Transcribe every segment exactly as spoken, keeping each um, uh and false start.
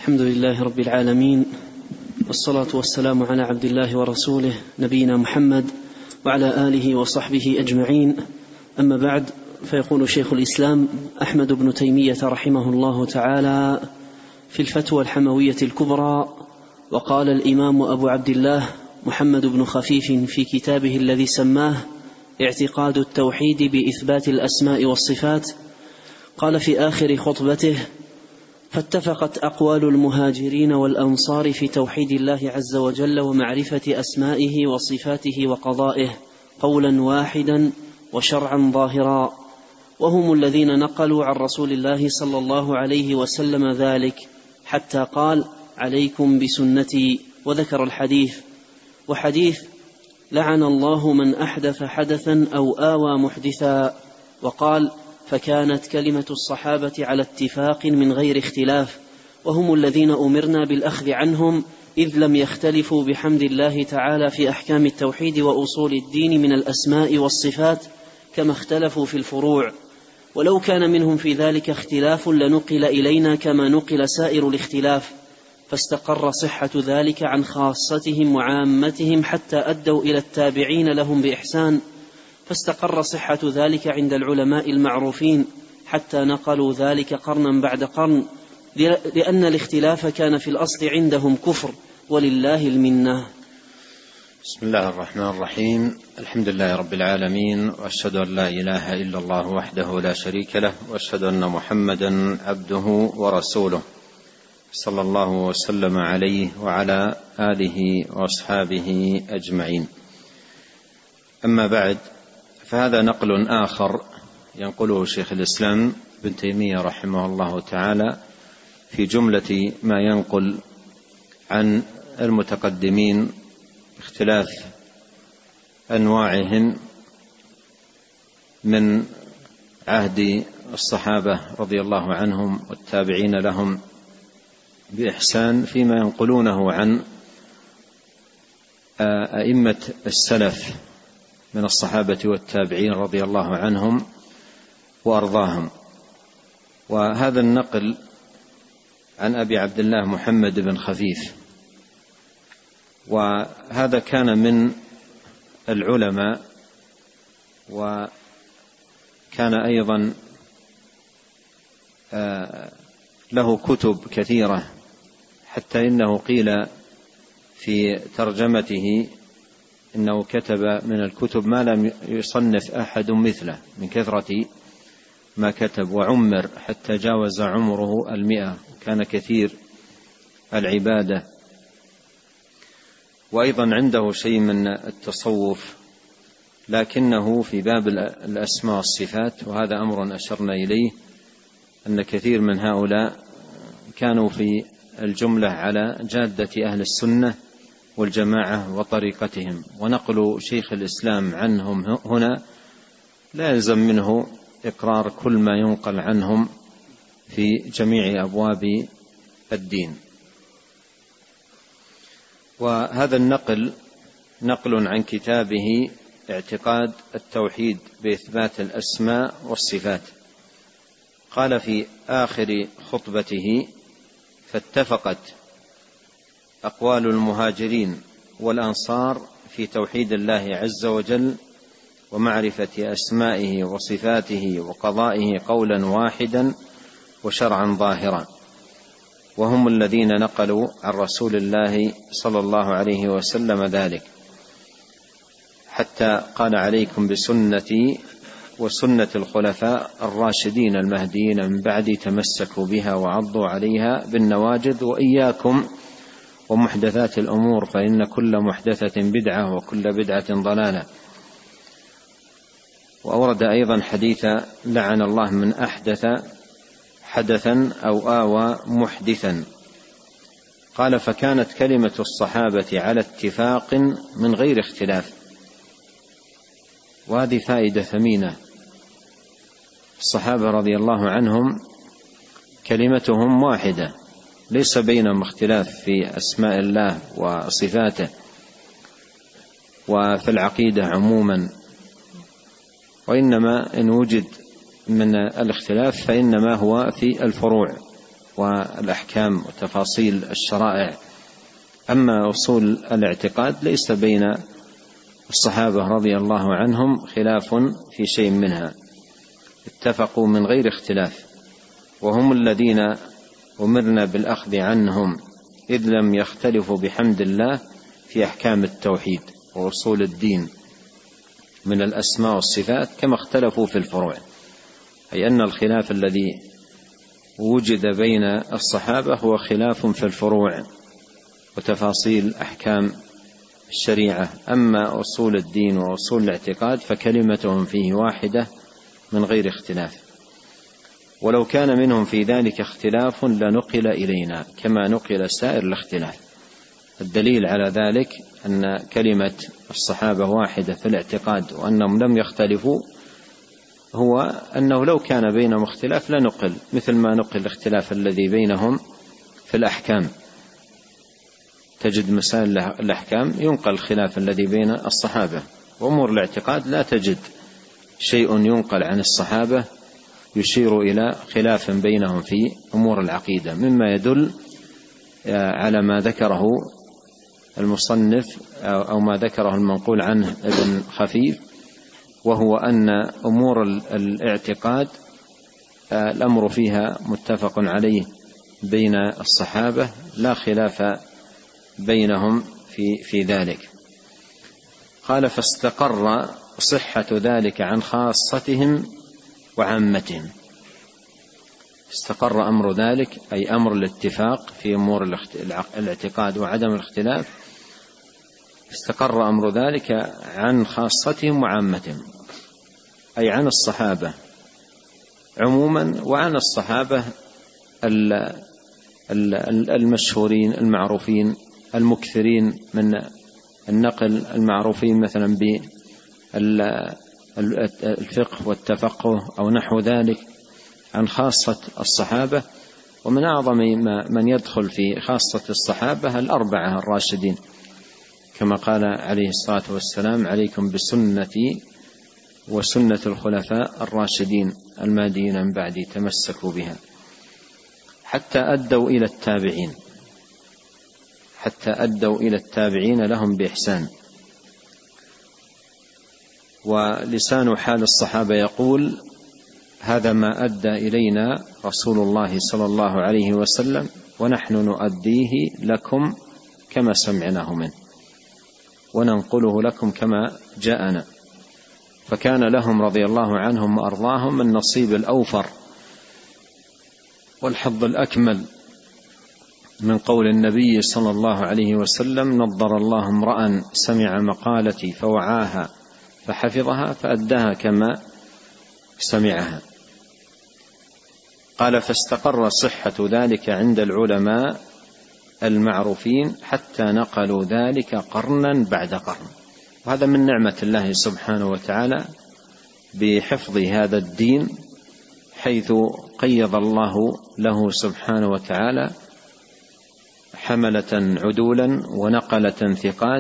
الحمد لله رب العالمين، والصلاة والسلام على عبد الله ورسوله نبينا محمد وعلى آله وصحبه أجمعين. أما بعد، فيقول شيخ الإسلام أحمد بن تيمية رحمه الله تعالى في الفتوى الحموية الكبرى: وقال الإمام أبو عبد الله محمد بن خفيف في كتابه الذي سماه اعتقاد التوحيد بإثبات الأسماء والصفات، قال في آخر خطبته: فاتفقت أقوال المهاجرين والأنصار في توحيد الله عز وجل ومعرفة أسمائه وصفاته وقضائه قولا واحدا وشرعا ظاهرا، وهم الذين نقلوا عن رسول الله صلى الله عليه وسلم ذلك، حتى قال: عليكم بسنتي، وذكر الحديث. وحديث: لعن الله من أحدث حدثا أو آوى محدثا. وقال: فكانت كلمة الصحابة على اتفاق من غير اختلاف، وهم الذين أمرنا بالأخذ عنهم، إذ لم يختلفوا بحمد الله تعالى في أحكام التوحيد وأصول الدين من الأسماء والصفات كما اختلفوا في الفروع، ولو كان منهم في ذلك اختلاف لنقل إلينا كما نقل سائر الاختلاف، فاستقر صحة ذلك عن خاصتهم وعامتهم حتى أدوا إلى التابعين لهم بإحسان، فاستقر صحة ذلك عند العلماء المعروفين حتى نقلوا ذلك قرنا بعد قرن، لأن الاختلاف كان في الأصل عندهم كفر، ولله المنة. بسم الله الرحمن الرحيم. الحمد لله رب العالمين، وأشهد أن لا إله إلا الله وحده لا شريك له، وأشهد أن محمدا عبده ورسوله، صلى الله وسلم عليه وعلى آله وأصحابه أجمعين. أما بعد، فهذا نقل آخر ينقله شيخ الإسلام ابن تيمية رحمه الله تعالى في جملة ما ينقل عن المتقدمين باختلاف أنواعهم من عهد الصحابة رضي الله عنهم والتابعين لهم بإحسان، فيما ينقلونه عن أئمة السلف من الصحابة والتابعين رضي الله عنهم وأرضاهم. وهذا النقل عن أبي عبد الله محمد بن خفيف، وهذا كان من العلماء، وكان أيضا له كتب كثيرة، حتى إنه قيل في ترجمته إنه كتب من الكتب ما لم يصنف أحد مثله من كثرة ما كتب، وعمر حتى جاوز عمره المئة، كان كثير العبادة. وأيضا عنده شيء من التصوف، لكنه في باب الأسماء والصفات، وهذا أمر أشرنا إليه، أن كثير من هؤلاء كانوا في الجملة على جادة أهل السنة والجماعة وطريقتهم، ونقل شيخ الإسلام عنهم هنا لا يلزم منه إقرار كل ما ينقل عنهم في جميع أبواب الدين. وهذا النقل نقل عن كتابه اعتقاد التوحيد بإثبات الأسماء والصفات. قال في آخر خطبته: فاتفقت أقوال المهاجرين والأنصار في توحيد الله عز وجل ومعرفة أسمائه وصفاته وقضائه قولا واحدا وشرعا ظاهرا، وهم الذين نقلوا عن رسول الله صلى الله عليه وسلم ذلك، حتى قال: عليكم بسنتي وسنة الخلفاء الراشدين المهديين من بعدي، تمسكوا بها وعضوا عليها بالنواجذ، وإياكم ومحدثات الأمور، فإن كل محدثة بدعة وكل بدعة ضلالة. وأورد أيضا حديث: لعن الله من أحدث حدثا أو آوى محدثا. قال: فكانت كلمة الصحابة على اتفاق من غير اختلاف. وهذه فائدة ثمينة. الصحابة رضي الله عنهم كلمتهم واحدة، ليس بينهم اختلاف في أسماء الله وصفاته وفي العقيدة عموما، وإنما إن وجد من الاختلاف فإنما هو في الفروع، والأحكام وتفاصيل الشرائع. أما أصول الاعتقاد ليس بين الصحابة رضي الله عنهم خلاف في شيء منها، اتفقوا من غير اختلاف، وهم الذين أمرنا بالأخذ عنهم إذ لم يختلفوا بحمد الله في أحكام التوحيد وأصول الدين من الأسماء والصفات كما اختلفوا في الفروع، أي أن الخلاف الذي وجد بين الصحابة هو خلاف في الفروع وتفاصيل أحكام الشريعة. أما أصول الدين وأصول الاعتقاد فكلمتهم فيه واحدة من غير اختلاف، ولو كان منهم في ذلك اختلاف لنقل إلينا كما نقل سائر الاختلاف. الدليل على ذلك أن كلمة الصحابة واحدة في الاعتقاد وأنهم لم يختلفوا هو أنه لو كان بينهم اختلاف لنقل، مثل ما نقل الاختلاف الذي بينهم في الأحكام. تجد مسائل الأحكام ينقل الخلاف الذي بين الصحابة، وأمور الاعتقاد لا تجد شيء ينقل عن الصحابة يشير إلى خلاف بينهم في أمور العقيدة، مما يدل على ما ذكره المصنف أو ما ذكره المنقول عنه ابن خفيف، وهو أن أمور الاعتقاد الأمر فيها متفق عليه بين الصحابة لا خلاف بينهم في, في ذلك. قال فاستقر صحة ذلك عن خاصتهم وعامتهم. استقر أمر ذلك أي أمر الاتفاق في أمور الاعتقاد وعدم الاختلاف، استقر أمر ذلك عن خاصتهم وعامتهم، أي عن الصحابة عموما وعن الصحابة المشهورين المعروفين المكثرين من النقل المعروفين مثلا بالفقه والتفقه أو نحو ذلك، عن خاصة الصحابة. ومن أعظم من يدخل في خاصة الصحابة الأربعة الراشدين، كما قال عليه الصلاة والسلام عليكم بسنتي وسنة الخلفاء الراشدين المهديين من بعدي تمسكوا بها، حتى أدوا إلى التابعين حتى أدوا إلى التابعين لهم بإحسان. ولسان حال الصحابة يقول هذا ما أدى إلينا رسول الله صلى الله عليه وسلم ونحن نؤديه لكم كما سمعناه منه وننقله لكم كما جاءنا. فكان لهم رضي الله عنهم وأرضاهم النصيب الأوفر والحظ الأكمل من قول النبي صلى الله عليه وسلم نضر الله امرأ سمع مقالتي فوعاها فحفظها فأداها كما سمعها. قال فاستقر صحة ذلك عند العلماء المعروفين حتى نقلوا ذلك قرنا بعد قرن. وهذا من نعمة الله سبحانه وتعالى بحفظ هذا الدين، حيث قيض الله له سبحانه وتعالى حملة عدولا ونقلة ثقات،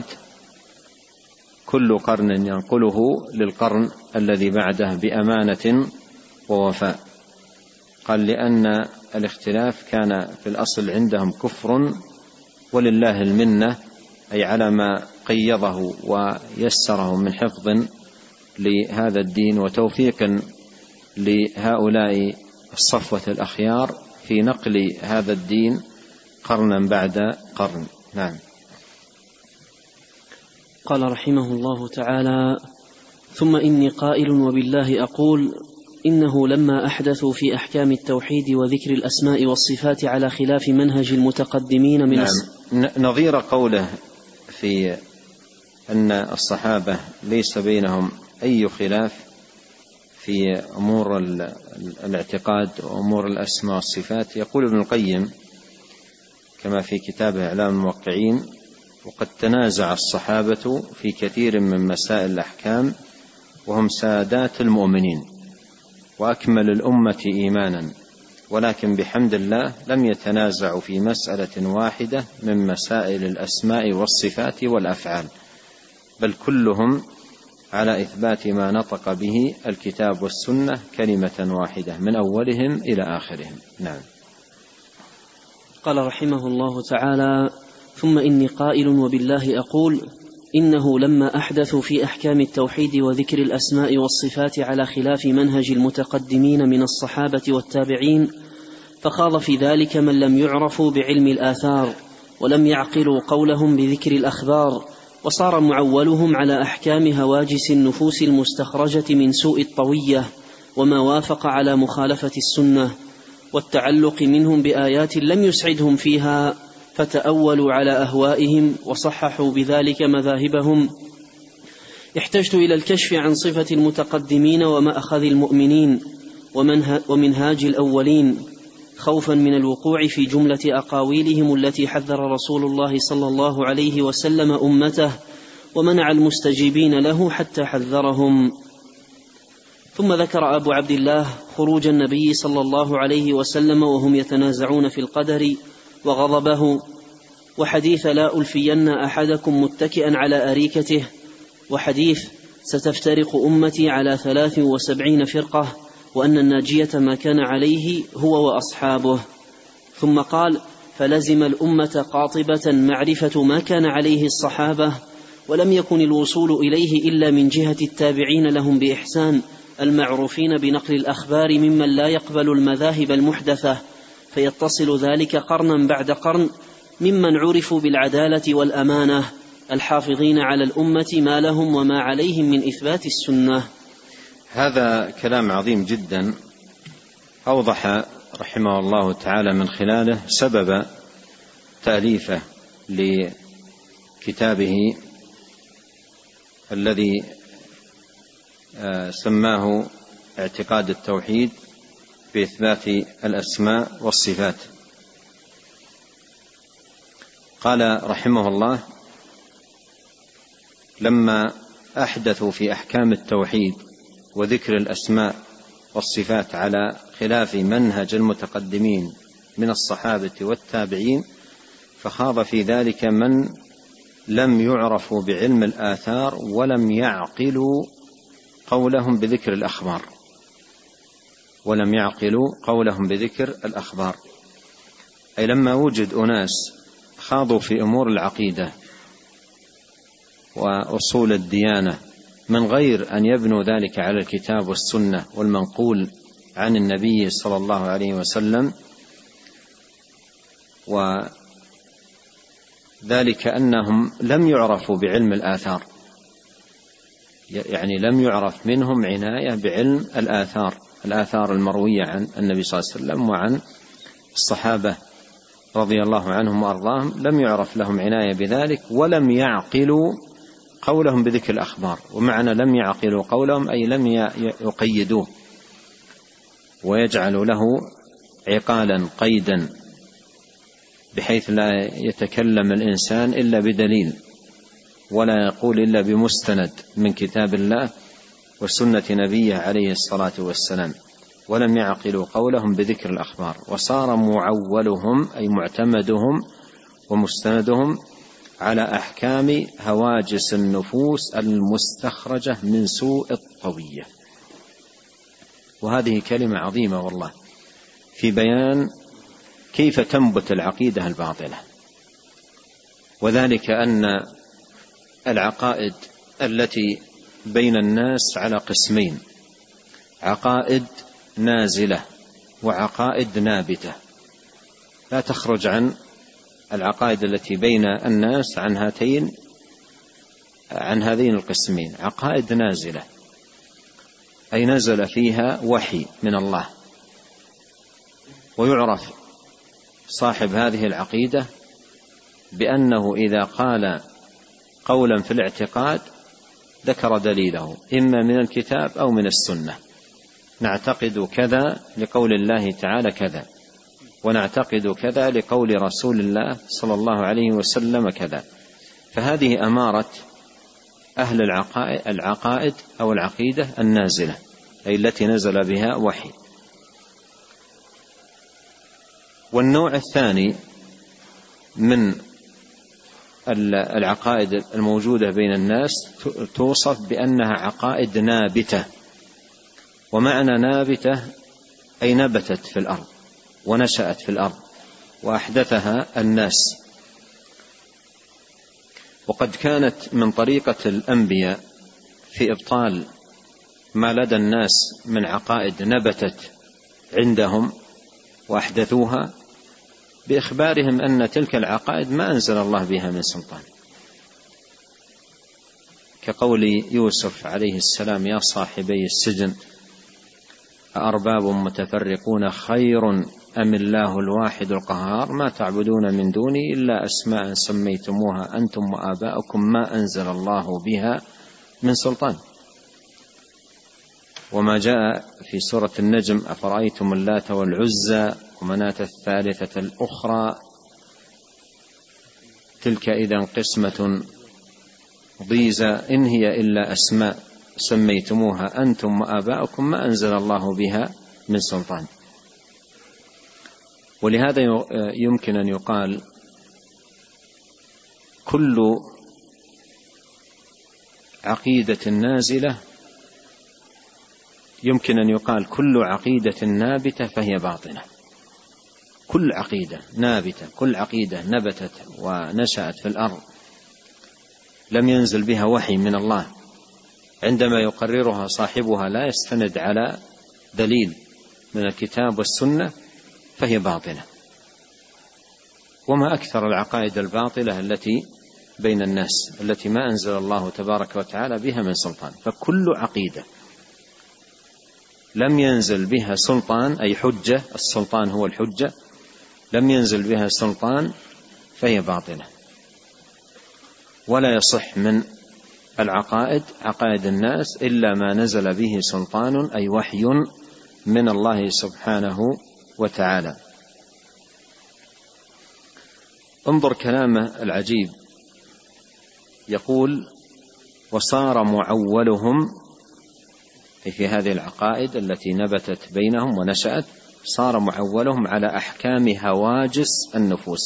كل قرن ينقله للقرن الذي بعده بأمانة ووفاء. قال لأن الاختلاف كان في الأصل عندهم كفر، ولله المنة أي على ما قيضه ويسره من حفظ لهذا الدين وتوفيق لهؤلاء الصفوة الأخيار في نقل هذا الدين قرنا بعد قرن. نعم. قال رحمه الله تعالى ثم إني قائل وبالله أقول إنه لما أحدثوا في أحكام التوحيد وذكر الأسماء والصفات على خلاف منهج المتقدمين من نعم. نظير قوله في أن الصحابة ليس بينهم أي خلاف في أمور الاعتقاد وأمور الأسماء والصفات، يقول ابن القيم كما في كتابه إعلام الموقعين وقد تنازع الصحابة في كثير من مسائل الأحكام وهم سادات المؤمنين وأكمل الأمة إيمانا، ولكن بحمد الله لم يتنازعوا في مسألة واحدة من مسائل الأسماء والصفات والأفعال، بل كلهم على إثبات ما نطق به الكتاب والسنة كلمة واحدة من أولهم إلى آخرهم. نعم. قال رحمه الله تعالى: ثم إني قائل وبالله أقول إنه لما أحدثوا في أحكام التوحيد وذكر الأسماء والصفات على خلاف منهج المتقدمين من الصحابة والتابعين، فخاض في ذلك من لم يعرفوا بعلم الآثار ولم يعقلوا قولهم بذكر الأخبار، وصار معولهم على أحكام هواجس النفوس المستخرجة من سوء الطوية وما وافق على مخالفة السنة، والتعلق منهم بآيات لم يسعدهم فيها، فتأولوا على أهوائهم وصححوا بذلك مذاهبهم. احتجت إلى الكشف عن صفة المتقدمين ومأخذ المؤمنين ومنهاج الأولين، خوفا من الوقوع في جملة أقاويلهم التي حذر رسول الله صلى الله عليه وسلم أمته ومنع المستجيبين له حتى حذرهم. ثم ذكر أبو عبد الله خروج النبي صلى الله عليه وسلم وهم يتنازعون في القدر وغضبه، وحديث لا ألفين أحدكم متكئا على أريكته، وحديث ستفترق أمتي على ثلاث وسبعين فرقة وأن الناجية ما كان عليه هو وأصحابه. ثم قال: فلزم الأمة قاطبة معرفة ما كان عليه الصحابة، ولم يكن الوصول إليه إلا من جهة التابعين لهم بإحسان المعروفين بنقل الأخبار ممن لا يقبل المذاهب المحدثة، فيتصل ذلك قرنا بعد قرن ممن عرفوا بالعدالة والأمانة الحافظين على الأمة ما لهم وما عليهم من إثبات السنة. هذا كلام عظيم جدا، أوضح رحمه الله تعالى من خلاله سبب تأليفه لكتابه الذي سماه اعتقاد التوحيد بإثبات الأسماء والصفات. قال رحمه الله: لما أحدثوا في أحكام التوحيد وذكر الأسماء والصفات على خلاف منهج المتقدمين من الصحابة والتابعين، فخاض في ذلك من لم يعرفوا بعلم الآثار ولم يعقلوا قولهم بذكر الأخبار ولم يعقلوا قولهم بذكر الأخبار أي لما وجد أناس خاضوا في أمور العقيدة وأصول الديانة من غير أن يبنوا ذلك على الكتاب والسنة والمنقول عن النبي صلى الله عليه وسلم، وذلك أنهم لم يعرفوا بعلم الآثار، يعني لم يعرف منهم عناية بعلم الآثار الآثار المروية عن النبي صلى الله عليه وسلم وعن الصحابة رضي الله عنهم وأرضاهم، لم يعرف لهم عناية بذلك، ولم يعقلوا قولهم بذكر الأخبار. ومعنى لم يعقلوا قولهم أي لم يقيدوه ويجعلوا له عقالا قيدا بحيث لا يتكلم الإنسان إلا بدليل ولا يقول إلا بمستند من كتاب الله وسنة نبيه عليه الصلاة والسلام، ولم يعقلوا قولهم بذكر الأخبار، وصار معولهم أي معتمدهم ومستندهم على أحكام هواجس النفوس المستخرجة من سوء الطوية. وهذه كلمة عظيمة والله في بيان كيف تنبت العقيدة الباطلة، وذلك أن العقائد التي بين الناس على قسمين: عقائد نازلة وعقائد نابتة، لا تخرج عن العقائد التي بين الناس عن هاتين عن هذين القسمين. عقائد نازلة أي نزل فيها وحي من الله، ويعرف صاحب هذه العقيدة بأنه إذا قال قولا في الاعتقاد ذكر دليله إما من الكتاب أو من السنة، نعتقد كذا لقول الله تعالى كذا، ونعتقد كذا لقول رسول الله صلى الله عليه وسلم كذا. فهذه أمارة أهل العقائد, العقائد أو العقيدة النازلة أي التي نزل بها وحي. والنوع الثاني من العقائد الموجودة بين الناس توصف بأنها عقائد نابتة، ومعنى نابتة أي نبتت في الأرض ونشأت في الأرض وأحدثها الناس. وقد كانت من طريقة الأنبياء في إبطال ما لدى الناس من عقائد نبتت عندهم وأحدثوها بإخبارهم أن تلك العقائد ما أنزل الله بها من سلطان، كقول يوسف عليه السلام: يا صاحبي السجن أأرباب متفرقون خير أم الله الواحد القهار ما تعبدون من دوني إلا أسماء سميتموها أنتم وآباؤكم ما أنزل الله بها من سلطان. وما جاء في سورة النجم: أفرأيتم اللات والعزى ومناة الثالثة الأخرى تلك إذا قسمة ضيزى إن هي إلا أسماء سميتموها أنتم وآباؤكم ما أنزل الله بها من سلطان. ولهذا يمكن أن يقال كل عقيدة نازلة يمكن أن يقال كل عقيدة نابتة فهي باطنة. كل عقيدة نابتة، كل عقيدة نبتت ونشأت في الأرض لم ينزل بها وحي من الله، عندما يقررها صاحبها لا يستند على دليل من الكتاب والسنة فهي باطلة. وما أكثر العقائد الباطلة التي بين الناس التي ما أنزل الله تبارك وتعالى بها من سلطان. فكل عقيدة لم ينزل بها سلطان، أي حجة، السلطان هو الحجة، لم ينزل بها سلطان فهي باطلة. ولا يصح من العقائد عقائد الناس إلا ما نزل به سلطان، أي وحي من الله سبحانه وتعالى. انظر كلامه العجيب، يقول: وصار معولهم، في هذه العقائد التي نبتت بينهم ونشأت، صار معولهم على أحكام هواجس النفوس.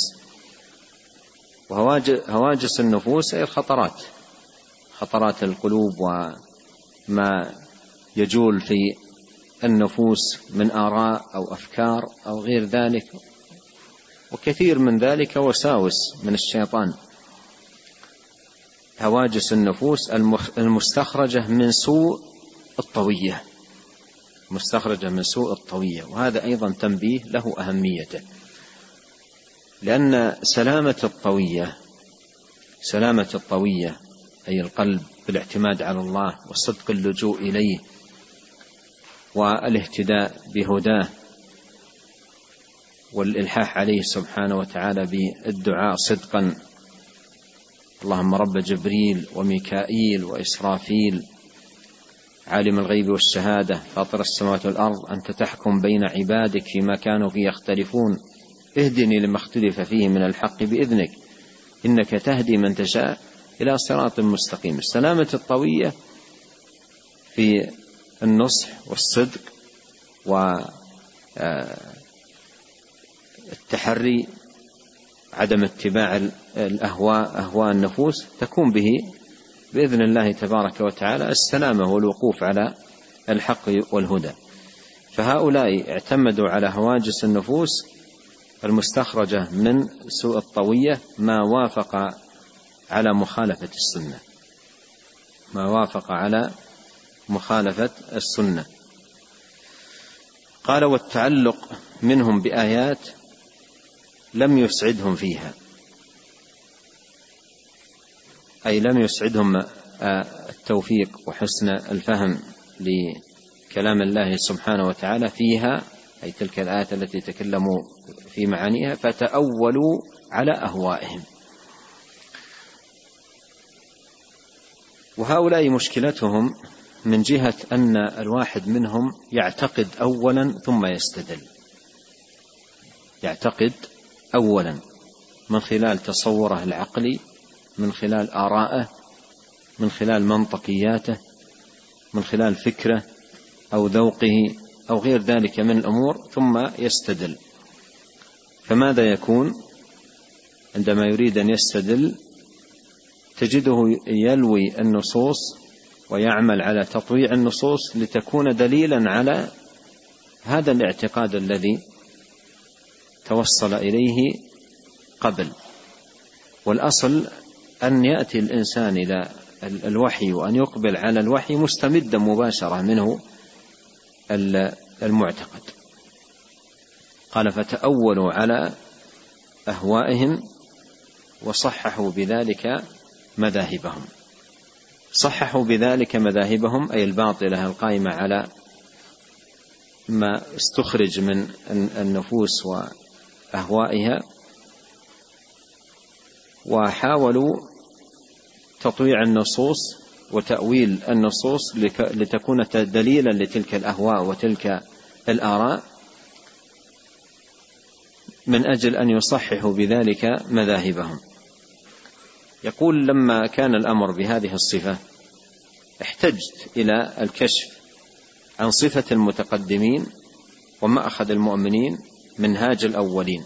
وهواجس النفوس هي الخطرات، خطرات القلوب وما يجول في النفوس من آراء أو أفكار أو غير ذلك، وكثير من ذلك وساوس من الشيطان. هواجس النفوس المستخرجة من سوء الطوية، مستخرجة من سوء الطوية. وهذا أيضا تنبيه له أهميته، لأن سلامة الطوية سلامة الطوية أي القلب بالاعتماد على الله وصدق اللجوء إليه والاهتداء بهداه والإلحاح عليه سبحانه وتعالى بالدعاء صدقا: اللهم رب جبريل وميكائيل وإسرافيل عالم الغيب والشهادة فاطر السماوات والأرض أنت تحكم بين عبادك فيما كانوا فيه يختلفون اهدني لما اختلف فيه من الحق بإذنك إنك تهدي من تشاء إلى صراط مستقيم. السلامة الطوية في النصح والصدق والتحري، عدم اتباع الأهواء أهواء النفوس، تكون به بإذن الله تبارك وتعالى السلامة والوقوف على الحق والهدى. فهؤلاء اعتمدوا على هواجس النفوس المستخرجة من سوء الطوية ما وافق على مخالفة السنة ما وافق على مخالفة السنة. قال: والتعلق منهم بآيات لم يسعدهم فيها، أي لم يسعدهم التوفيق وحسن الفهم لكلام الله سبحانه وتعالى فيها، أي تلك الآيات التي تكلموا في معانيها، فتأولوا على أهوائهم. وهؤلاء مشكلتهم من جهة أن الواحد منهم يعتقد أولا ثم يستدل، يعتقد أولا من خلال تصوره العقلي، من خلال آرائه، من خلال منطقياته، من خلال فكره أو ذوقه أو غير ذلك من الأمور، ثم يستدل. فماذا يكون عندما يريد أن يستدل؟ تجده يلوي النصوص ويعمل على تطويع النصوص لتكون دليلا على هذا الاعتقاد الذي توصل إليه قبل. والأصل أن يأتي الإنسان إلى الوحي وأن يقبل على الوحي مستمدا مباشرة منه المعتقد. قال فتأولوا على أهوائهم وصححوا بذلك مذاهبهم. صححوا بذلك مذاهبهم أي الباطلة القائمة على ما استخرج من النفوس وأهوائها، وحاولوا تطويع النصوص وتأويل النصوص لتكون دليلا لتلك الأهواء وتلك الآراء من أجل أن يصححوا بذلك مذاهبهم. يقول لما كان الأمر بهذه الصفة احتجت إلى الكشف عن صفة المتقدمين ومأخذ المؤمنين منهاج الأولين.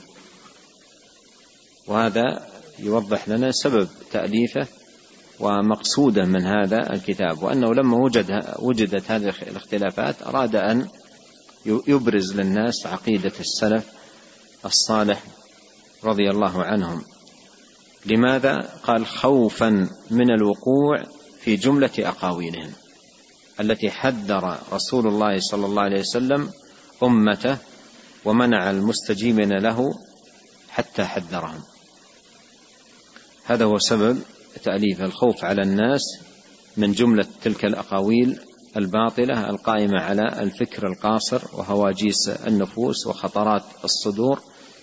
وهذا يوضح لنا سبب تأليفه ومقصوده من هذا الكتاب، وأنه لما وجد وجدت هذه الاختلافات أراد أن يبرز للناس عقيدة السلف الصالح رضي الله عنهم. لماذا؟ قال خوفا من الوقوع في جملة أقاويلهم التي حذر رسول الله صلى الله عليه وسلم أمته ومنع المستجيبين له حتى حذرهم. هذا هو سبب تأليف، الخوف على الناس من جملة تلك الأقاويل الباطلة القائمة على الفكر القاصر وهواجيس النفوس وخطرات الصدور.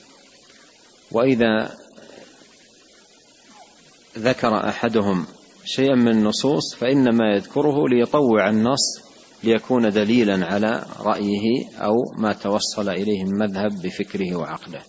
وإذا ذكر أحدهم شيئا من النصوص فإنما يذكره ليطوع النص ليكون دليلا على رأيه أو ما توصل إليه المذهب بفكره وعقله.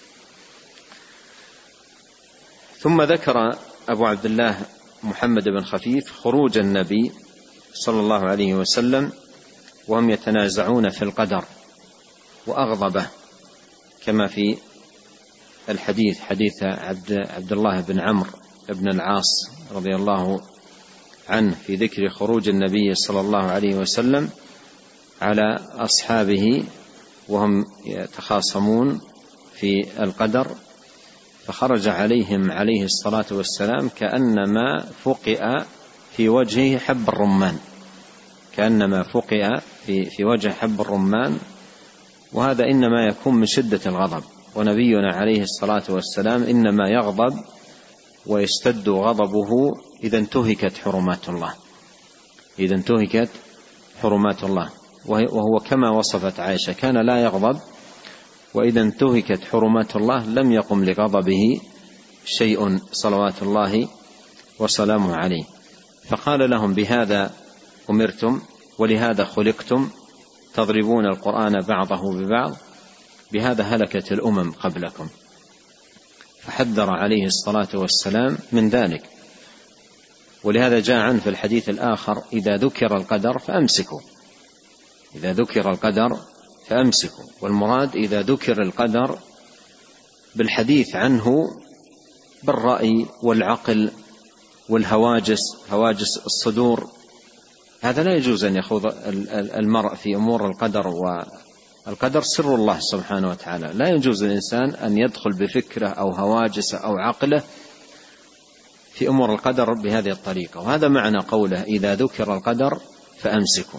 ثم ذكر أبو عبد الله محمد بن خفيف خروج النبي صلى الله عليه وسلم وهم يتنازعون في القدر وأغضبه، كما في الحديث حديث عبد, عبد الله بن عمرو بن العاص رضي الله عنه في ذكر خروج النبي صلى الله عليه وسلم على أصحابه وهم يتخاصمون في القدر، فخرج عليهم عليه الصلاة والسلام كأنما فقئ في وجهه حب الرمان، كأنما فقئ في, في وجه حب الرمان. وهذا إنما يكون من شدة الغضب، ونبينا عليه الصلاة والسلام إنما يغضب ويشتد غضبه إذا انتهكت حرمات الله، إذا انتهكت حرمات الله. وهو كما وصفت عائشة كان لا يغضب، وإذا انتهكت حرمات الله لم يقم لغضبه شيء صلوات الله وسلامه عليه. فقال لهم بهذا أمرتم ولهذا خلقتم تضربون القرآن بعضه ببعض، بهذا هلكت الأمم قبلكم. فحذر عليه الصلاة والسلام من ذلك. ولهذا جاء عنه في الحديث الآخر إذا ذكر القدر فأمسكوا، إذا ذكر القدر فأمسكوا. والمراد إذا ذكر القدر بالحديث عنه بالرأي والعقل والهواجس، هواجس الصدور. هذا لا يجوز أن يخوض المرء في أمور القدر، والقدر سر الله سبحانه وتعالى، لا يجوز للإنسان أن يدخل بفكره أو هواجسه أو عقله في أمور القدر بهذه الطريقة. وهذا معنى قوله إذا ذكر القدر فأمسكوا.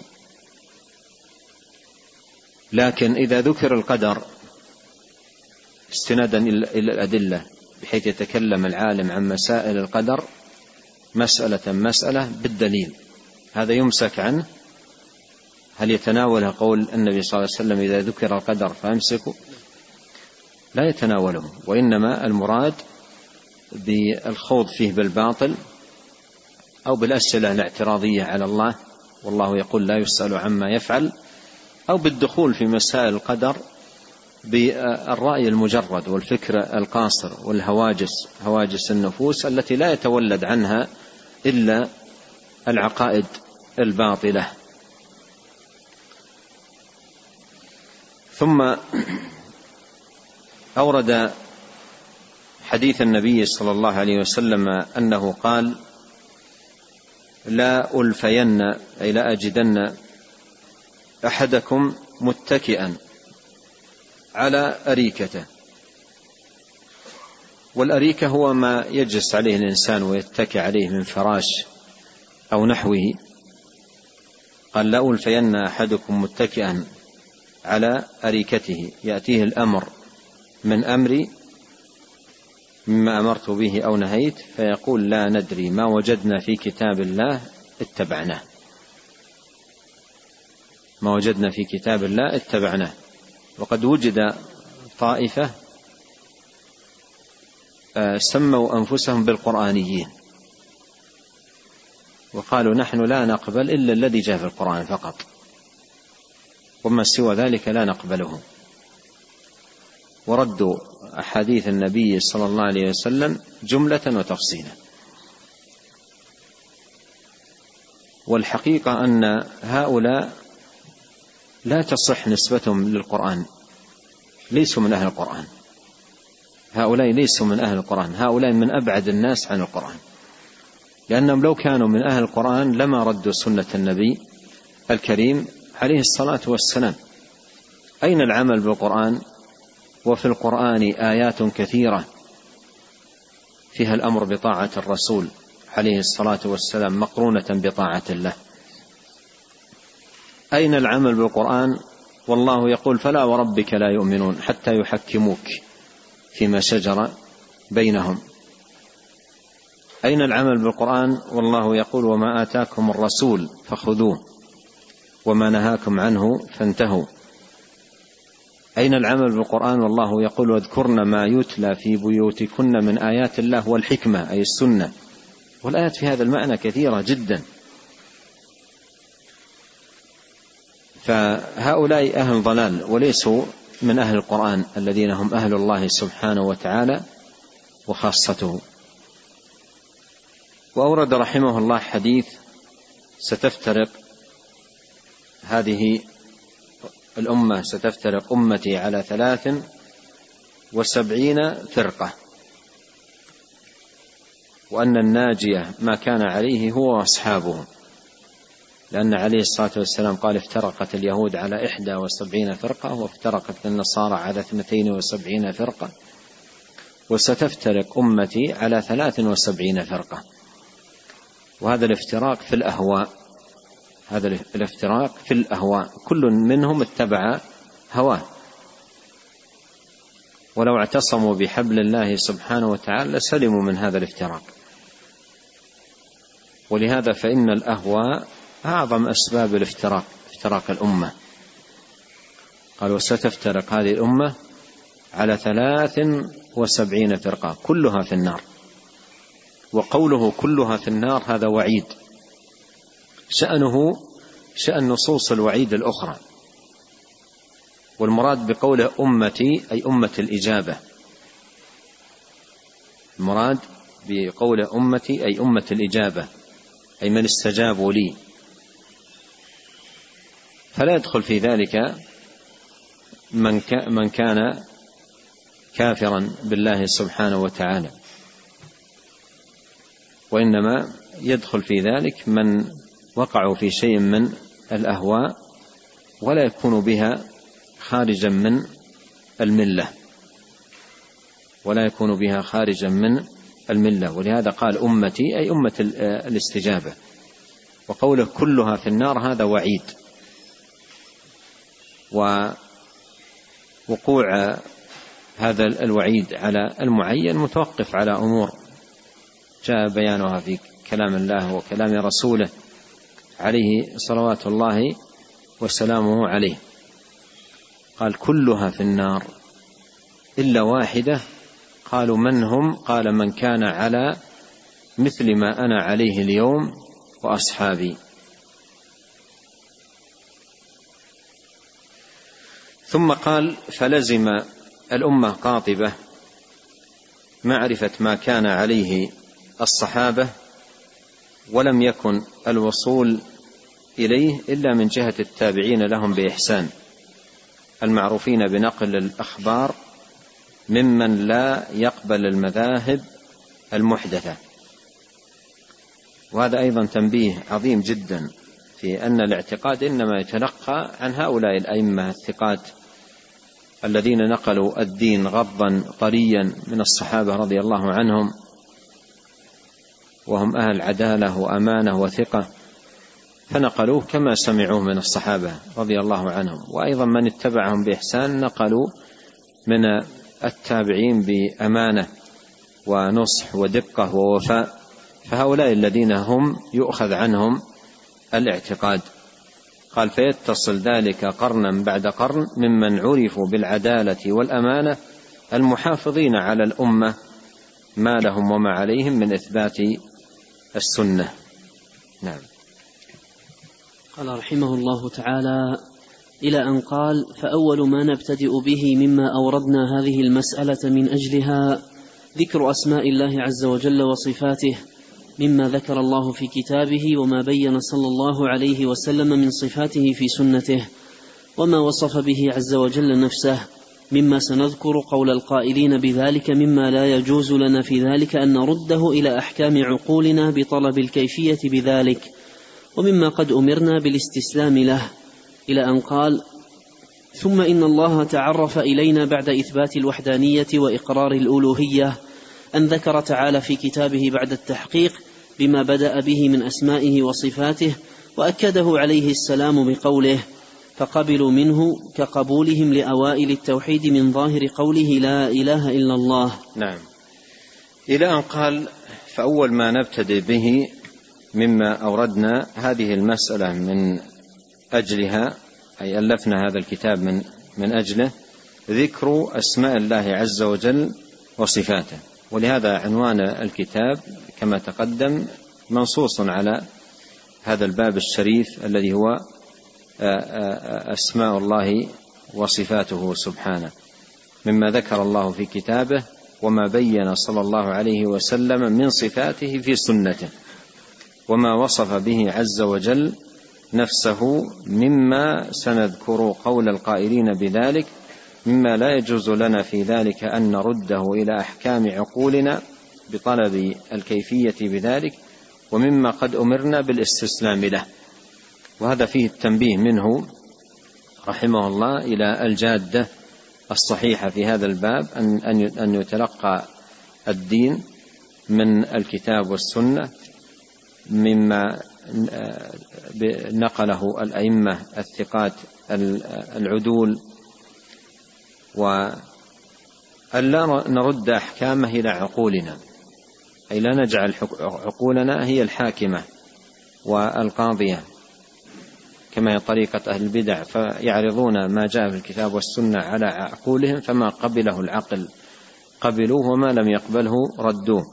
لكن إذا ذكر القدر استنادا إلى الأدلة بحيث يتكلم العالم عن مسائل القدر مسألة مسألة بالدليل، هذا يمسك عنه. هل يتناول قول النبي صلى الله عليه وسلم إذا ذكر القدر فأمسكوا؟ لا يتناوله، وإنما المراد بالخوض فيه بالباطل أو بالأسئلة الاعتراضية على الله والله يقول لا يسأل عما يفعل، أو بالدخول في مسائل القدر بالرأي المجرد والفكر القاصر والهواجس، هواجس النفوس التي لا يتولد عنها إلا العقائد الباطلة. ثم أورد حديث النبي صلى الله عليه وسلم أنه قال لا ألفين أي لا أجدن أحدكم متكئا على أريكته والأريكة هو ما يجلس عليه الإنسان ويتكئ عليه من فراش أو نحوه. قال لا ألفين أحدكم متكئا على أريكته يأتيه الأمر من أمري مما أمرت به أو نهيت فيقول لا ندري ما وجدنا في كتاب الله اتبعناه، ما وجدنا في كتاب الله اتبعناه. وقد وجد طائفة سموا أنفسهم بالقرآنيين وقالوا نحن لا نقبل إلا الذي جاء في القرآن فقط، وما سوى ذلك لا نقبله، وردوا أحاديث النبي صلى الله عليه وسلم جملة وتفصيلا. والحقيقة أن هؤلاء لا تصح نسبتهم للقرآن، ليسوا من أهل القرآن، هؤلاء ليسوا من أهل القرآن، هؤلاء من أبعد الناس عن القرآن، لأنهم لو كانوا من أهل القرآن لما ردوا سنة النبي الكريم عليه الصلاة والسلام. أين العمل بالقرآن؟ وفي القرآن آيات كثيرة فيها الأمر بطاعة الرسول عليه الصلاة والسلام مقرونة بطاعة الله. أين العمل بالقرآن؟ والله يقول فلا وربك لا يؤمنون حتى يحكموك فيما شجر بينهم. أين العمل بالقرآن؟ والله يقول وما آتاكم الرسول فخذوه وما نهاكم عنه فانتهوا. أين العمل بالقرآن؟ والله يقول واذكرن ما يتلى في بيوتكن من آيات الله والحكمة أي السنة. والآيات في هذا المعنى كثيرة جدا. فهؤلاء أهل ضلال وليسوا من أهل القرآن الذين هم أهل الله سبحانه وتعالى وخاصته. وأورد رحمه الله حديث ستفترق هذه الأمة ستفترق أمتي على ثلاث وسبعين فرقة، وأن الناجية ما كان عليه هو وأصحابه، لأن عليه الصلاة والسلام قال افترقت اليهود على إحدى وسبعين فرقة وافترقت النصارى على اثنتين وسبعين فرقة وستفترق أمتي على ثلاث وسبعين فرقة. وهذا الافتراق في الأهواء، هذا الافتراق في الأهواء، كل منهم اتبع هواه، ولو اعتصموا بحبل الله سبحانه وتعالى لسلموا من هذا الافتراق. ولهذا فإن الأهواء أعظم أسباب الافتراق، افتراق الأمة. قال وستفترق هذه الأمة على ثلاث وسبعين فرقة كلها في النار. وقوله كلها في النار هذا وعيد، شأنه شأن نصوص الوعيد الأخرى. والمراد بقوله أمتي أي أمة الإجابة، المراد بقوله أمتي أي أمة الإجابة، أي من استجابوا لي. فلا يدخل في ذلك من كان كافرا بالله سبحانه وتعالى، وإنما يدخل في ذلك من وقعوا في شيء من الأهواء ولا يكون بها خارجا من الملة، ولا يكون بها خارجا من الملة. ولهذا قال أمتي أي أمة الاستجابة. وقوله كلها في النار هذا وعيد. ووقوع هذا الوعيد على المعين متوقف على أمور جاء بيانها في كلام الله وكلام رسوله عليه صلوات الله وسلامه عليه. قال كلها في النار إلا واحدة. قالوا من هم؟ قال من كان على مثل ما أنا عليه اليوم وأصحابي. ثم قال فلزم الأمة قاطبة معرفة ما كان عليه الصحابة، ولم يكن الوصول إليه إلا من جهة التابعين لهم بإحسان المعروفين بنقل الأخبار ممن لا يقبل المذاهب المحدثة. وهذا أيضا تنبيه عظيم جدا في أن الاعتقاد إنما يتلقى عن هؤلاء الأئمة الثقات الذين نقلوا الدين غضا طريا من الصحابة رضي الله عنهم، وهم أهل عدالة وأمانة وثقة، فنقلوه كما سمعوه من الصحابة رضي الله عنهم. وأيضا من اتبعهم بإحسان نقلوا من التابعين بأمانة ونصح ودقة ووفاء، فهؤلاء الذين هم يؤخذ عنهم الاعتقاد. قال: فيتصل ذلك قرنا بعد قرن ممن عرفوا بالعدالة والأمانة المحافظين على الأمة ما لهم وما عليهم من إثبات السنة. نعم. قال رحمه الله تعالى: إلى أن قال: فأول ما نبتدئ به مما أوردنا هذه المسألة من أجلها ذكر أسماء الله عز وجل وصفاته، مما ذكر الله في كتابه وما بين صلى الله عليه وسلم من صفاته في سنته، وما وصف به عز وجل نفسه، مما سنذكر قول القائلين بذلك مما لا يجوز لنا في ذلك أن نرده إلى أحكام عقولنا بطلب الكيفية بذلك، ومما قد أمرنا بالاستسلام له، إلى أن قال: ثم إن الله تعرف إلينا بعد إثبات الوحدانية وإقرار الألوهية أن ذكر تعالى في كتابه بعد التحقيق بما بدأ به من أسمائه وصفاته، وأكده عليه السلام بقوله: فقبلوا منه كقبولهم لأوائل التوحيد من ظاهر قوله لا إله إلا الله. نعم. إلى أن قال: فأول ما نبتدئ به مما أوردنا هذه المسألة من أجلها، أي ألفنا هذا الكتاب من, من أجله، ذكر أسماء الله عز وجل وصفاته. ولهذا عنوان الكتاب كما تقدم منصوص على هذا الباب الشريف الذي هو أسماء الله وصفاته سبحانه، مما ذكر الله في كتابه وما بين صلى الله عليه وسلم من صفاته في سنته، وما وصف به عز وجل نفسه، مما سنذكر قول القائلين بذلك مما لا يجوز لنا في ذلك أن نرده إلى أحكام عقولنا بطلب الكيفية بذلك، ومما قد أمرنا بالاستسلام له. وهذا فيه التنبيه منه رحمه الله إلى الجادة الصحيحة في هذا الباب، أن يتلقى الدين من الكتاب والسنة مما نقله الأئمة الثقات العدول، وأن لا نرد أحكامه إلى عقولنا، أي لا نجعل عقولنا هي الحاكمة والقاضية كما هي طريقة أهل البدع، فيعرضون ما جاء في الكتاب والسنة على عقولهم، فما قبله العقل قبلوه وما لم يقبله ردوه.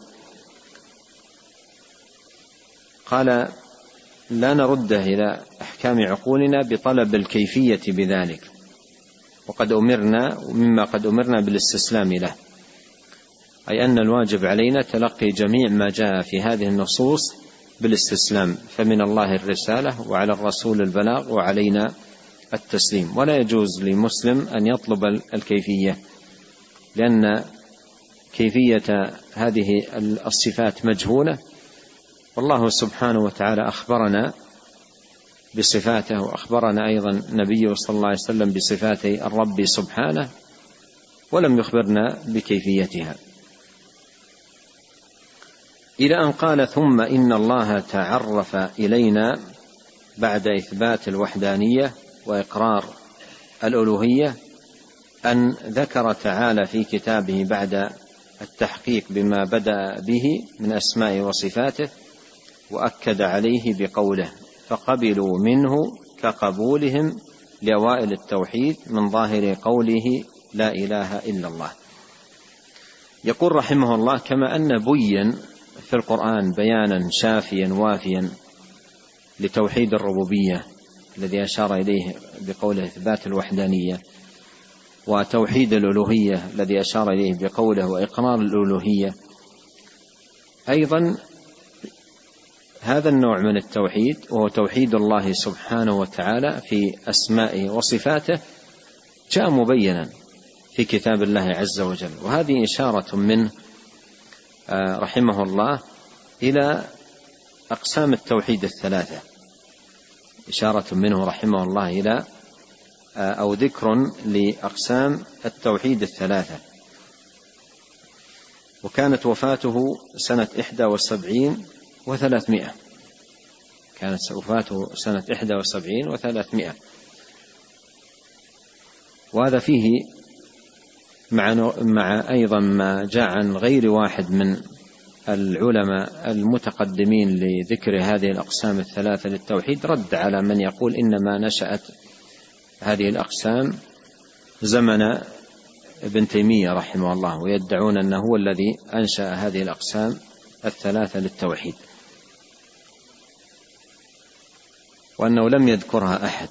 قال: لا نرده إلى أحكام عقولنا بطلب الكيفية بذلك، وقد أمرنا ومما قد أمرنا بالاستسلام له، أي أن الواجب علينا تلقي جميع ما جاء في هذه النصوص بالاستسلام، فمن الله الرسالة وعلى الرسول البلاغ وعلينا التسليم. ولا يجوز لمسلم أن يطلب الكيفية، لأن كيفية هذه الصفات مجهولة، والله سبحانه وتعالى أخبرنا بصفاته، وأخبرنا أيضا نبيه صلى الله عليه وسلم بصفات الرب سبحانه، ولم يخبرنا بكيفيتها. إلى أن قال: ثم إن الله تعرف إلينا بعد إثبات الوحدانية وإقرار الألوهية أن ذكر تعالى في كتابه بعد التحقيق بما بدأ به من أسماء وصفاته، وأكد عليه بقوله: فقبلوا منه كقبولهم لأوائل التوحيد من ظاهر قوله لا إله إلا الله. يقول رحمه الله: كما أن بين في القرآن بيانا شافيا وافيا لتوحيد الربوبية الذي أشار إليه بقوله إثبات الوحدانية، وتوحيد الألوهية الذي أشار إليه بقوله وإقرار الألوهية، أيضا هذا النوع من التوحيد وهو توحيد الله سبحانه وتعالى في أسمائه وصفاته جاء مبينا في كتاب الله عز وجل. وهذه إشارة منه رحمه الله إلى أقسام التوحيد الثلاثة، إشارة منه رحمه الله إلى أو ذكر لأقسام التوحيد الثلاثة. وكانت وفاته سنة إحدى وسبعين وثلاثمائة كانت وفاته سنة إحدى وسبعين وثلاثمائة وهذا فيه مع, مع أيضا ما جاء عن غير واحد من العلماء المتقدمين لذكر هذه الأقسام الثلاثة للتوحيد رد على من يقول إنما نشأت هذه الأقسام زمن ابن تيمية رحمه الله، ويدعون أنه هو الذي أنشأ هذه الأقسام الثلاثة للتوحيد، وأنه لم يذكرها أحد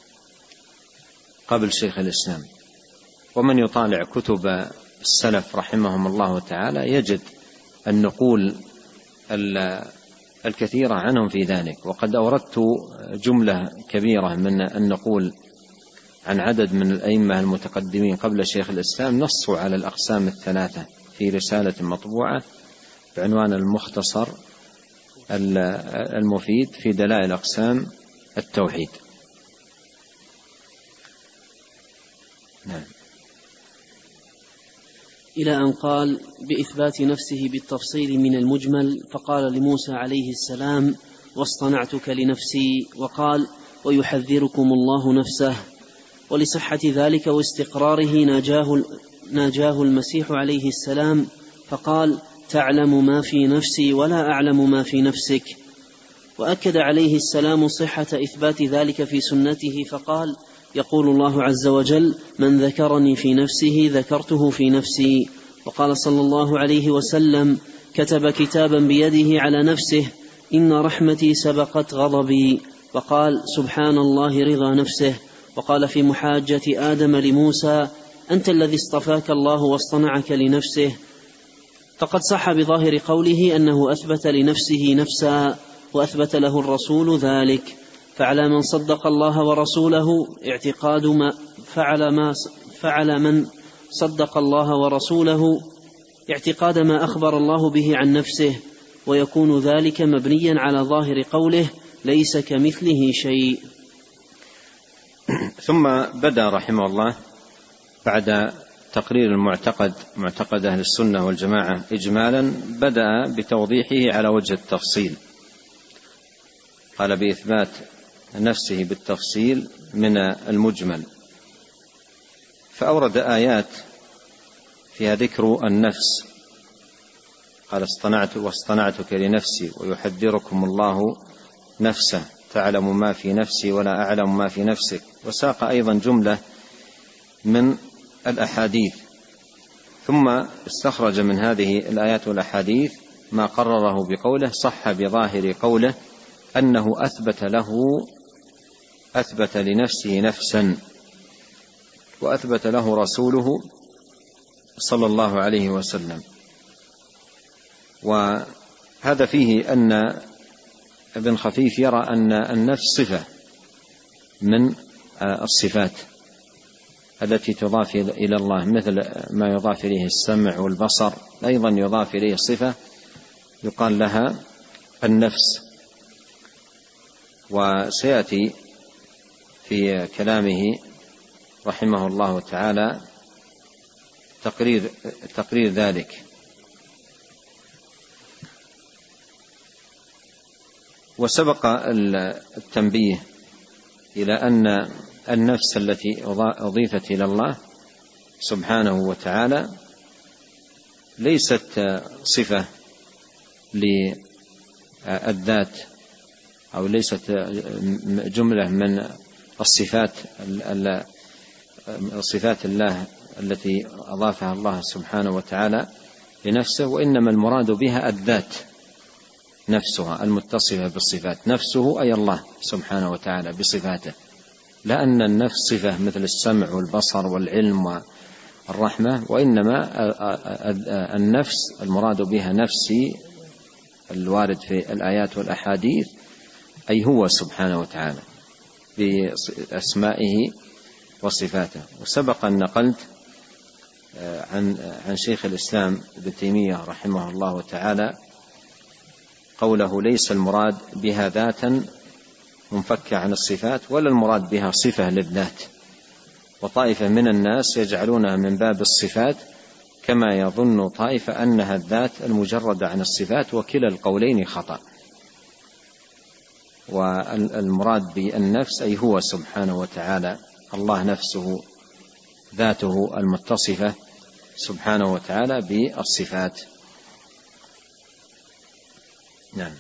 قبل شيخ الإسلام. ومن يطالع كتب السلف رحمهم الله تعالى يجد النقول الكثيرة عنهم في ذلك. وقد أوردت جملة كبيرة من النقول عن عدد من الأئمة المتقدمين قبل شيخ الإسلام نصوا على الأقسام الثلاثة في رسالة مطبوعة بعنوان المختصر المفيد في دلائل أقسام التوحيد. نعم. إلى أن قال بإثبات نفسه بالتفصيل من المجمل، فقال لموسى عليه السلام واصطنعتك لنفسي، وقال ويحذركم الله نفسه. ولصحة ذلك واستقراره ناجاه, ناجاه المسيح عليه السلام فقال تعلم ما في نفسي ولا أعلم ما في نفسك. وأكد عليه السلام صحة إثبات ذلك في سنته فقال يقول الله عز وجل من ذكرني في نفسه ذكرته في نفسي. وقال صلى الله عليه وسلم كتب كتابا بيده على نفسه إن رحمتي سبقت غضبي. وقال سبحان الله رضا نفسه. وقال في محاجة آدم لموسى أنت الذي اصطفاك الله واصطنعك لنفسه. فقد صح بظاهر قوله أنه أثبت لنفسه نفسا، وأثبت له الرسول ذلك. فعلى من صدق الله ورسوله اعتقاد ما فعل, ما فعل من صدق الله ورسوله اعتقاد ما أخبر الله به عن نفسه، ويكون ذلك مبنيا على ظاهر قوله ليس كمثله شيء. ثم بدأ رحمه الله بعد تقرير المعتقد معتقد أهل السنة والجماعة إجمالا بدأ بتوضيحه على وجه التفصيل. قال بإثبات نفسه بالتفصيل من المجمل، فأورد آيات فيها ذكر النفس. قال اصطنعت واصطنعتك لنفسي ويحذركم الله نفسه تعلم ما في نفسي ولا أعلم ما في نفسك. وساق أيضا جملة من الأحاديث، ثم استخرج من هذه الآيات والأحاديث ما قرره بقوله صح بظاهر قوله أنه أثبت له أثبت لنفسه نفسا، وأثبت له رسوله صلى الله عليه وسلم. وهذا فيه أن ابن خفيف يرى أن النفس صفة من الصفات التي تضاف إلى الله، مثل ما يضاف إليه السمع والبصر، أيضا يضاف إليه صفة يقال لها النفس. وسيأتي في كلامه رحمه الله تعالى تقرير, تقرير ذلك. وسبق التنبيه إلى أن النفس التي أضيفت إلى الله سبحانه وتعالى ليست صفة للذات، أو ليست جملة من الصفات صفات الله التي أضافها الله سبحانه وتعالى لنفسه، وإنما المراد بها الذات نفسها المتصفة بالصفات، نفسه أي الله سبحانه وتعالى بصفاته، لا أن النفس صفة مثل السمع والبصر والعلم والرحمة، وإنما النفس المراد بها نفسي الوارد في الآيات والأحاديث أي هو سبحانه وتعالى بأسمائه وصفاته. وسبق أن نقلت عن عن شيخ الإسلام ابن تيمية رحمه الله تعالى قوله ليس المراد بها ذاتا منفكة عن الصفات، ولا المراد بها صفة للذات، وطائفة من الناس يجعلونها من باب الصفات، كما يظن طائفة أنها الذات المجردة عن الصفات، وكلا القولين خطأ. والمراد بالنفس أي هو سبحانه وتعالى، الله نفسه ذاته المتصفة سبحانه وتعالى بالصفات. نعم.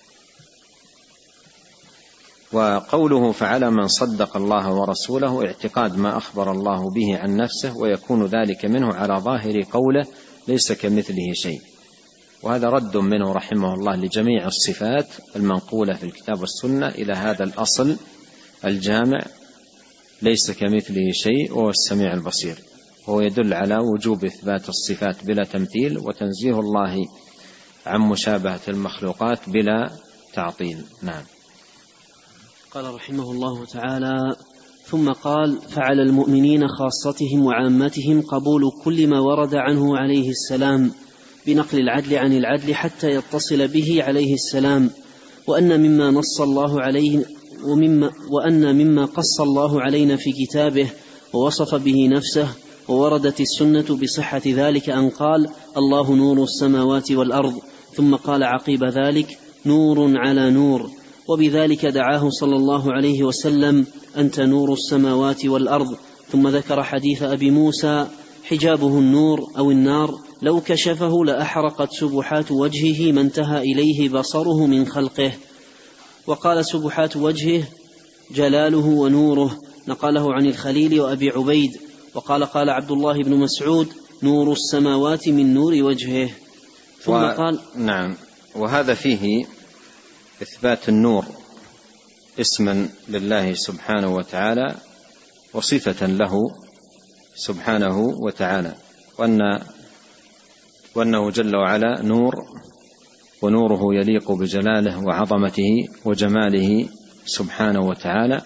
وقوله فعلى من صدق الله ورسوله اعتقاد ما أخبر الله به عن نفسه، ويكون ذلك منه على ظاهر قوله ليس كمثله شيء. وهذا رد منه رحمه الله لجميع الصفات المنقولة في الكتاب والسنة إلى هذا الأصل الجامع ليس كمثله شيء وهو السميع البصير، وهو يدل على وجوب إثبات الصفات بلا تمثيل، وتنزيه الله عن مشابهة المخلوقات بلا تعطيل. نعم. قال رحمه الله تعالى: ثم قال: فعلى المؤمنين خاصتهم وعامتهم قبول كل ما ورد عنه عليه السلام بنقل العدل عن العدل حتى يتصل به عليه السلام، وأن مما نص الله عليه ومما وأن مما قص الله علينا في كتابه ووصف به نفسه ووردت السنة بصحة ذلك أن قال: الله نور السماوات والأرض، ثم قال عقيب ذلك: نور على نور. وبذلك دعاه صلى الله عليه وسلم: أنت نور السماوات والأرض. ثم ذكر حديث أبي موسى: حجابه النور أو النار، لو كشفه لأحرقت سبحات وجهه ما انتهى إليه بصره من خلقه. وقال: سبحات وجهه جلاله ونوره، نقله عن الخليل وأبي عبيد. وقال قال عبد الله بن مسعود: نور السماوات من نور وجهه. ثم و... قال نعم. وهذا فيه إثبات النور اسما لله سبحانه وتعالى وصفة له سبحانه وتعالى، وأن وأنه جل وعلا نور، ونوره يليق بجلاله وعظمته وجماله سبحانه وتعالى.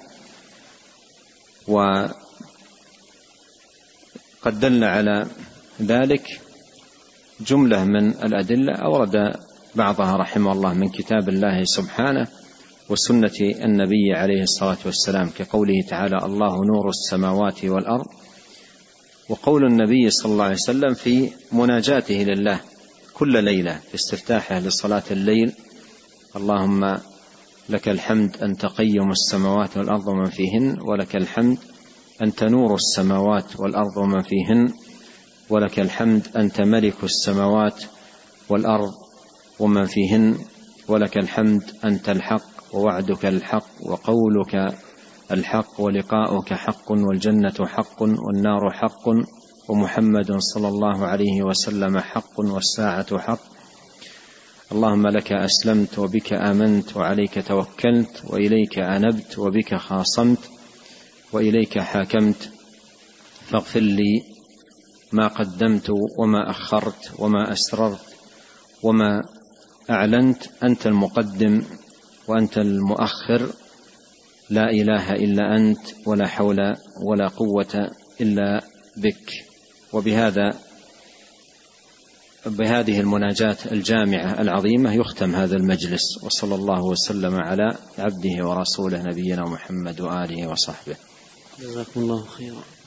وقد دل على ذلك جملة من الأدلة أورد بعضها رحمه الله من كتاب الله سبحانه وسنة النبي عليه الصلاة والسلام، كقوله تعالى: الله نور السماوات والأرض. وقول النبي صلى الله عليه وسلم في مناجاته لله كل ليلة في استفتاحه لصلاة الليل: اللهم لك الحمد أنت قيم السماوات والأرض ومن فيهن، ولك الحمد أنت نور السماوات والأرض ومن فيهن، ولك الحمد أنت ملك السماوات والأرض ومن فيهن، ولك الحمد أنت الحق ووعدك الحق وقولك الحق ولقاؤك حق والجنة حق والنار حق ومحمد صلى الله عليه وسلم حق والساعة حق. اللهم لك أسلمت وبك آمنت وعليك توكلت وإليك أنبت وبك خاصمت وإليك حاكمت، فاغفر لي ما قدمت وما أخرت وما أسررت وما أعلنت، أنت المقدم وأنت المؤخر، لا إله إلا أنت ولا حول ولا قوة إلا بك. وبهذا بهذه المناجاة الجامعة العظيمة يختم هذا المجلس، وصلى الله وسلم على عبده ورسوله نبينا محمد وآله وصحبه. جزاكم الله خيرا.